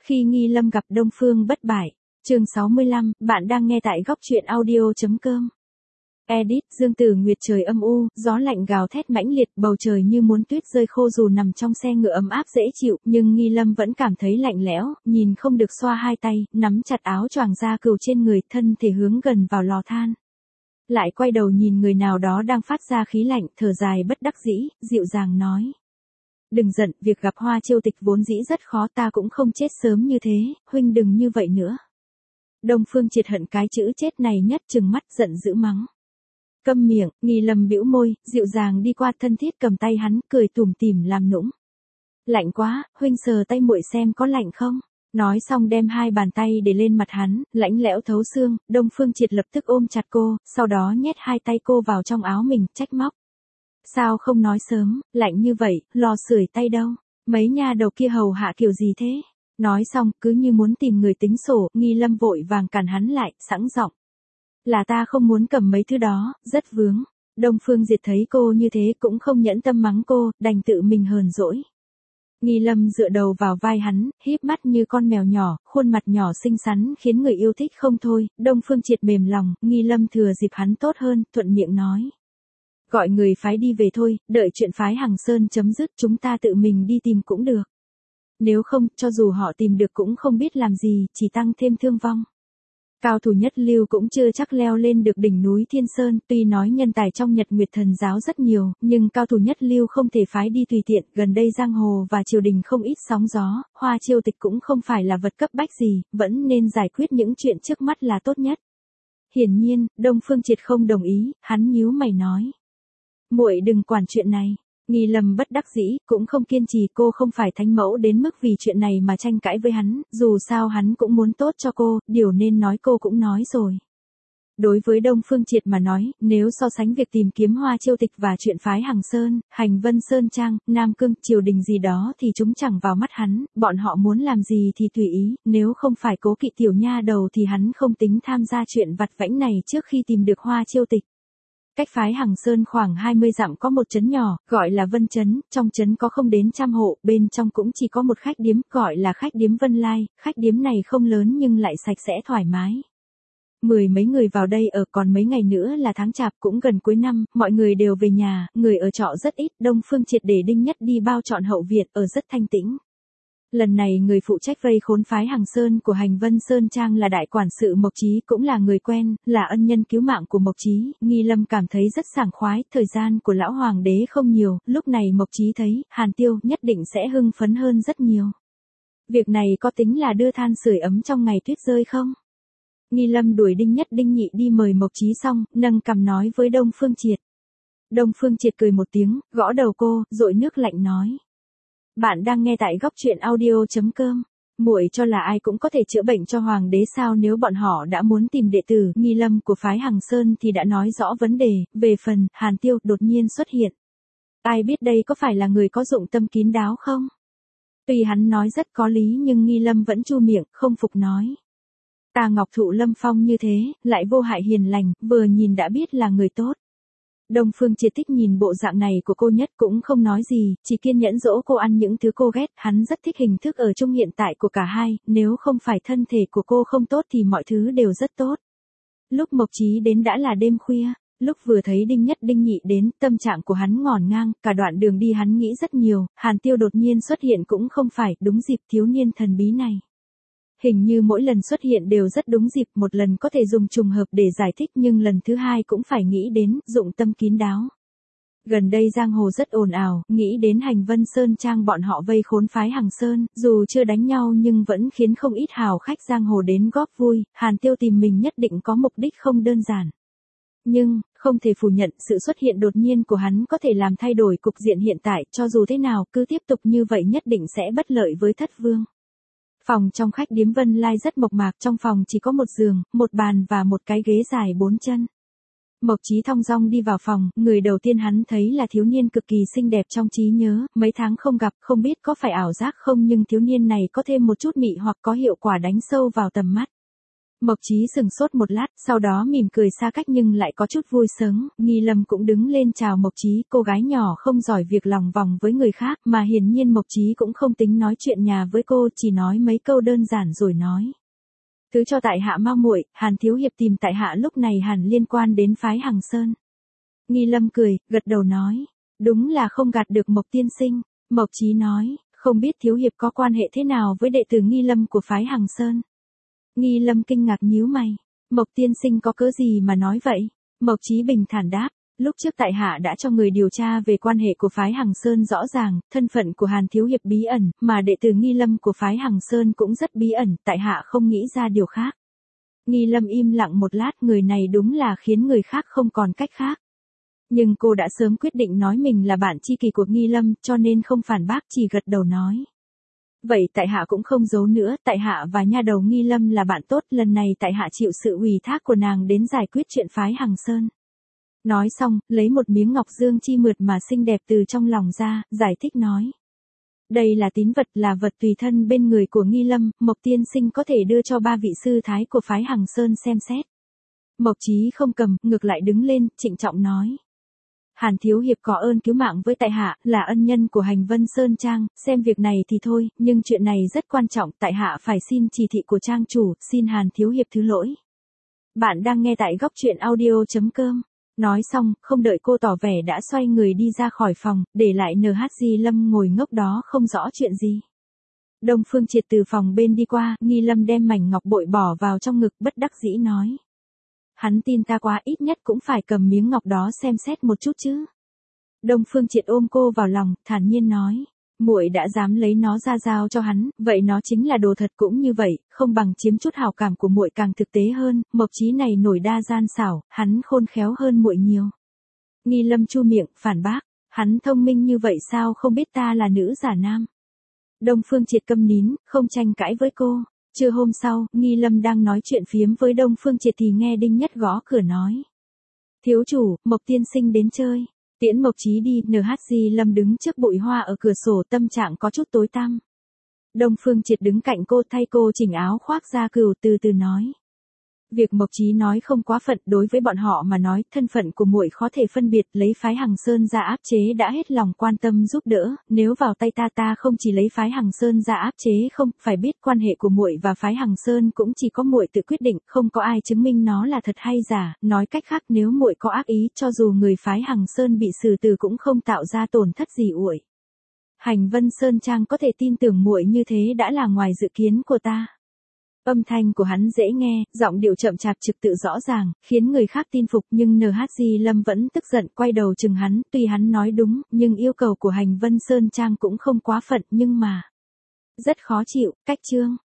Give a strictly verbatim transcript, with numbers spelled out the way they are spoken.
Khi Nghi Lâm gặp Đông Phương Bất Bại. Chương sáu mươi lăm, bạn đang nghe tại góc truyện audio.com. Edit, Dương Tử Nguyệt. Trời âm u, gió lạnh gào thét mãnh liệt, bầu trời như muốn tuyết rơi khô. Dù nằm trong xe ngựa ấm áp dễ chịu, nhưng Nghi Lâm vẫn cảm thấy lạnh lẽo, nhìn không được xoa hai tay, nắm chặt áo choàng da cừu trên người, thân thể hướng gần vào lò than. Lại quay đầu nhìn người nào đó đang phát ra khí lạnh, thở dài bất đắc dĩ, dịu dàng nói. Đừng giận, việc gặp Hoa Chiêu Tịch vốn dĩ rất khó, ta cũng không chết sớm như thế, huynh đừng như vậy nữa. Đông Phương Triệt hận cái chữ chết này nhất, trừng mắt giận dữ mắng. Câm miệng. Nghi Lâm bĩu môi, dịu dàng đi qua, thân thiết cầm tay hắn, cười tủm tỉm làm nũng. Lạnh quá, huynh sờ tay muội xem có lạnh không? Nói xong đem hai bàn tay để lên mặt hắn, lạnh lẽo thấu xương. Đông Phương Triệt lập tức ôm chặt cô, sau đó nhét hai tay cô vào trong áo mình, trách móc. Sao không nói sớm, lạnh như vậy, lò sưởi tay đâu? Mấy nha đầu kia hầu hạ kiểu gì thế? Nói xong, cứ như muốn tìm người tính sổ, Nghi Lâm vội vàng cản hắn lại, sẵn giọng. Là ta không muốn cầm mấy thứ đó, rất vướng. Đông Phương Diệt thấy cô như thế cũng không nhẫn tâm mắng cô, đành tự mình hờn dỗi. Nghi Lâm dựa đầu vào vai hắn, híp mắt như con mèo nhỏ, khuôn mặt nhỏ xinh xắn khiến người yêu thích không thôi. Đông Phương Triệt mềm lòng, Nghi Lâm thừa dịp hắn tốt hơn, thuận miệng nói. Gọi người phái đi về thôi, đợi chuyện phái Hằng Sơn chấm dứt chúng ta tự mình đi tìm cũng được. Nếu không, cho dù họ tìm được cũng không biết làm gì, chỉ tăng thêm thương vong. Cao thủ nhất lưu cũng chưa chắc leo lên được đỉnh núi Thiên Sơn, tuy nói nhân tài trong Nhật Nguyệt Thần giáo rất nhiều, nhưng cao thủ nhất lưu không thể phái đi tùy tiện. Gần đây giang hồ và triều đình không ít sóng gió, Hoa Chiêu Tịch cũng không phải là vật cấp bách gì, vẫn nên giải quyết những chuyện trước mắt là tốt nhất. Hiển nhiên, Đông Phương Triệt không đồng ý, hắn nhíu mày nói. Muội đừng quản chuyện này. Nghi Lâm bất đắc dĩ, cũng không kiên trì, cô không phải thánh mẫu đến mức vì chuyện này mà tranh cãi với hắn, dù sao hắn cũng muốn tốt cho cô, điều nên nói cô cũng nói rồi. Đối với Đông Phương Triệt mà nói, nếu so sánh việc tìm kiếm Hoa Chiêu Tịch và chuyện phái Hằng Sơn, Hành Vân Sơn Trang, Nam Cương, triều đình gì đó thì chúng chẳng vào mắt hắn, bọn họ muốn làm gì thì tùy ý, nếu không phải cố kỵ tiểu nha đầu thì hắn không tính tham gia chuyện vặt vãnh này trước khi tìm được Hoa Chiêu Tịch. Cách phái Hằng Sơn khoảng hai mươi dặm có một trấn nhỏ, gọi là Vân Trấn, trong trấn có không đến trăm hộ, bên trong cũng chỉ có một khách điếm, gọi là khách điếm Vân Lai, khách điếm này không lớn nhưng lại sạch sẽ thoải mái. Mười mấy người vào đây ở, còn mấy ngày nữa là tháng chạp, cũng gần cuối năm, mọi người đều về nhà, người ở trọ rất ít. Đông Phương Triệt để Đinh Nhất đi bao trọn hậu viện, ở rất thanh tĩnh. Lần này người phụ trách vây khốn phái Hằng Sơn của Hành Vân Sơn Trang là đại quản sự Mộc Chí, cũng là người quen, là ân nhân cứu mạng của Mộc Chí. Nghi Lâm cảm thấy rất sảng khoái, thời gian của lão hoàng đế không nhiều, lúc này Mộc Chí thấy, Hàn Tiêu nhất định sẽ hưng phấn hơn rất nhiều. Việc này có tính là đưa than sưởi ấm trong ngày tuyết rơi không? Nghi Lâm đuổi Đinh Nhất Đinh Nhị đi mời Mộc Chí xong, nâng cằm nói với Đông Phương Triệt. Đông Phương Triệt cười một tiếng, gõ đầu cô, dội nước lạnh nói. Bạn đang nghe tại góc truyện audio.com. Muội cho là ai cũng có thể chữa bệnh cho hoàng đế sao? Nếu bọn họ đã muốn tìm đệ tử Nghi Lâm của phái Hằng Sơn thì đã nói rõ vấn đề. Về phần Hàn Tiêu đột nhiên xuất hiện, ai biết đây có phải là người có dụng tâm kín đáo không? Tuy hắn nói rất có lý nhưng Nghi Lâm vẫn chu miệng, không phục nói. Ta Ngọc Thụ Lâm Phong như thế, lại vô hại hiền lành, vừa nhìn đã biết là người tốt. Đông Phương Triệt thích nhìn bộ dạng này của cô nhất, cũng không nói gì, chỉ kiên nhẫn dỗ cô ăn những thứ cô ghét. Hắn rất thích hình thức ở chung hiện tại của cả hai, nếu không phải thân thể của cô không tốt thì mọi thứ đều rất tốt. Lúc Mộc Chí đến đã là đêm khuya, lúc vừa thấy Đinh Nhất Đinh Nhị đến, tâm trạng của hắn ngổn ngang, cả đoạn đường đi hắn nghĩ rất nhiều. Hàn Tiêu đột nhiên xuất hiện cũng không phải, đúng dịp thiếu niên thần bí này. Hình như mỗi lần xuất hiện đều rất đúng dịp, một lần có thể dùng trùng hợp để giải thích nhưng lần thứ hai cũng phải nghĩ đến, dụng tâm kín đáo. Gần đây giang hồ rất ồn ào, nghĩ đến Hành Vân Sơn Trang bọn họ vây khốn phái Hằng Sơn, dù chưa đánh nhau nhưng vẫn khiến không ít hào khách giang hồ đến góp vui. Hàn Tiêu tìm mình nhất định có mục đích không đơn giản. Nhưng, không thể phủ nhận sự xuất hiện đột nhiên của hắn có thể làm thay đổi cục diện hiện tại, cho dù thế nào, cứ tiếp tục như vậy nhất định sẽ bất lợi với thất vương. Phòng trong khách điếm Vân Lai rất mộc mạc, trong phòng chỉ có một giường, một bàn và một cái ghế dài bốn chân. Mộc Chí thong dong đi vào phòng, người đầu tiên hắn thấy là thiếu niên cực kỳ xinh đẹp trong trí nhớ, mấy tháng không gặp, không biết có phải ảo giác không nhưng thiếu niên này có thêm một chút mị hoặc có hiệu quả đánh sâu vào tầm mắt. Mộc Chí sừng sốt một lát, sau đó mỉm cười xa cách nhưng lại có chút vui sướng, Nghi Lâm cũng đứng lên chào Mộc Chí, cô gái nhỏ không giỏi việc lòng vòng với người khác, mà hiển nhiên Mộc Chí cũng không tính nói chuyện nhà với cô, chỉ nói mấy câu đơn giản rồi nói. Thứ cho tại hạ mau muội, Hàn thiếu hiệp tìm tại hạ lúc này hẳn liên quan đến phái Hằng Sơn. Nghi Lâm cười, gật đầu nói, đúng là không gạt được Mộc tiên sinh. Mộc Chí nói, không biết thiếu hiệp có quan hệ thế nào với đệ tử Nghi Lâm của phái Hằng Sơn. Nghi Lâm kinh ngạc nhíu mày, Mộc tiên sinh có cớ gì mà nói vậy? Mộc Chí bình thản đáp, lúc trước tại hạ đã cho người điều tra về quan hệ của phái Hằng Sơn rõ ràng, thân phận của Hàn thiếu hiệp bí ẩn, mà đệ tử Nghi Lâm của phái Hằng Sơn cũng rất bí ẩn, tại hạ không nghĩ ra điều khác. Nghi Lâm im lặng một lát, người này đúng là khiến người khác không còn cách khác. Nhưng cô đã sớm quyết định nói mình là bạn tri kỷ của Nghi Lâm, cho nên không phản bác, chỉ gật đầu nói. Vậy tại hạ cũng không giấu nữa, tại hạ và nha đầu Nghi Lâm là bạn tốt, lần này tại hạ chịu sự ủy thác của nàng đến giải quyết chuyện phái Hằng Sơn. Nói xong, lấy một miếng ngọc dương chi mượt mà xinh đẹp từ trong lòng ra, giải thích nói. Đây là tín vật, là vật tùy thân bên người của Nghi Lâm, Mộc tiên sinh có thể đưa cho ba vị sư thái của phái Hằng Sơn xem xét. Mộc Chí không cầm, ngược lại đứng lên, trịnh trọng nói. Hàn thiếu hiệp có ơn cứu mạng với tại hạ, là ân nhân của Hành Vân Sơn Trang, xem việc này thì thôi, nhưng chuyện này rất quan trọng, tại hạ phải xin chỉ thị của trang chủ, xin Hàn thiếu hiệp thứ lỗi. Bạn đang nghe tại góc truyện audio chấm com. Nói xong, không đợi cô tỏ vẻ đã xoay người đi ra khỏi phòng, để lại en hát giê Lâm ngồi ngốc đó không rõ chuyện gì. Đông Phương Triệt từ phòng bên đi qua, Nghi Lâm đem mảnh ngọc bội bỏ vào trong ngực, bất đắc dĩ nói. Hắn tin ta quá, ít nhất cũng phải cầm miếng ngọc đó xem xét một chút chứ. Đông Phương Triệt ôm cô vào lòng, thản nhiên nói, muội đã dám lấy nó ra giao cho hắn, vậy nó chính là đồ thật, cũng như vậy, không bằng chiếm chút hảo cảm của muội càng thực tế hơn. Mộc Chí này nổi đa gian xảo, hắn khôn khéo hơn muội nhiều. Nghi Lâm chu miệng, phản bác, hắn thông minh như vậy sao không biết ta là nữ giả nam. Đông Phương Triệt câm nín, không tranh cãi với cô. Trưa hôm sau, Nghi Lâm đang nói chuyện phiếm với Đông Phương Triệt thì nghe Đinh Nhất gõ cửa nói. Thiếu chủ, Mộc tiên sinh đến chơi. Tiễn Mộc Chí đi, en hát giê Lâm đứng trước bụi hoa ở cửa sổ, tâm trạng có chút tối tăm. Đông Phương Triệt đứng cạnh cô, thay cô chỉnh áo khoác ra cừu, từ từ nói. Việc Mộc Chí nói không quá phận, đối với bọn họ mà nói, thân phận của muội khó thể phân biệt, lấy phái Hằng Sơn ra áp chế đã hết lòng quan tâm giúp đỡ, nếu vào tay ta ta không chỉ lấy phái Hằng Sơn ra áp chế không, phải biết quan hệ của muội và phái Hằng Sơn cũng chỉ có muội tự quyết định, không có ai chứng minh nó là thật hay giả, nói cách khác nếu muội có ác ý, cho dù người phái Hằng Sơn bị xử tử cũng không tạo ra tổn thất gì uội. Hành Vân Sơn Trang có thể tin tưởng muội như thế đã là ngoài dự kiến của ta. Âm thanh của hắn dễ nghe, giọng điệu chậm chạp trực tự rõ ràng, khiến người khác tin phục, nhưng en hát giê Lâm vẫn tức giận, quay đầu chừng hắn, tuy hắn nói đúng, nhưng yêu cầu của Hành Vân Sơn Trang cũng không quá phận, nhưng mà rất khó chịu. Cách chương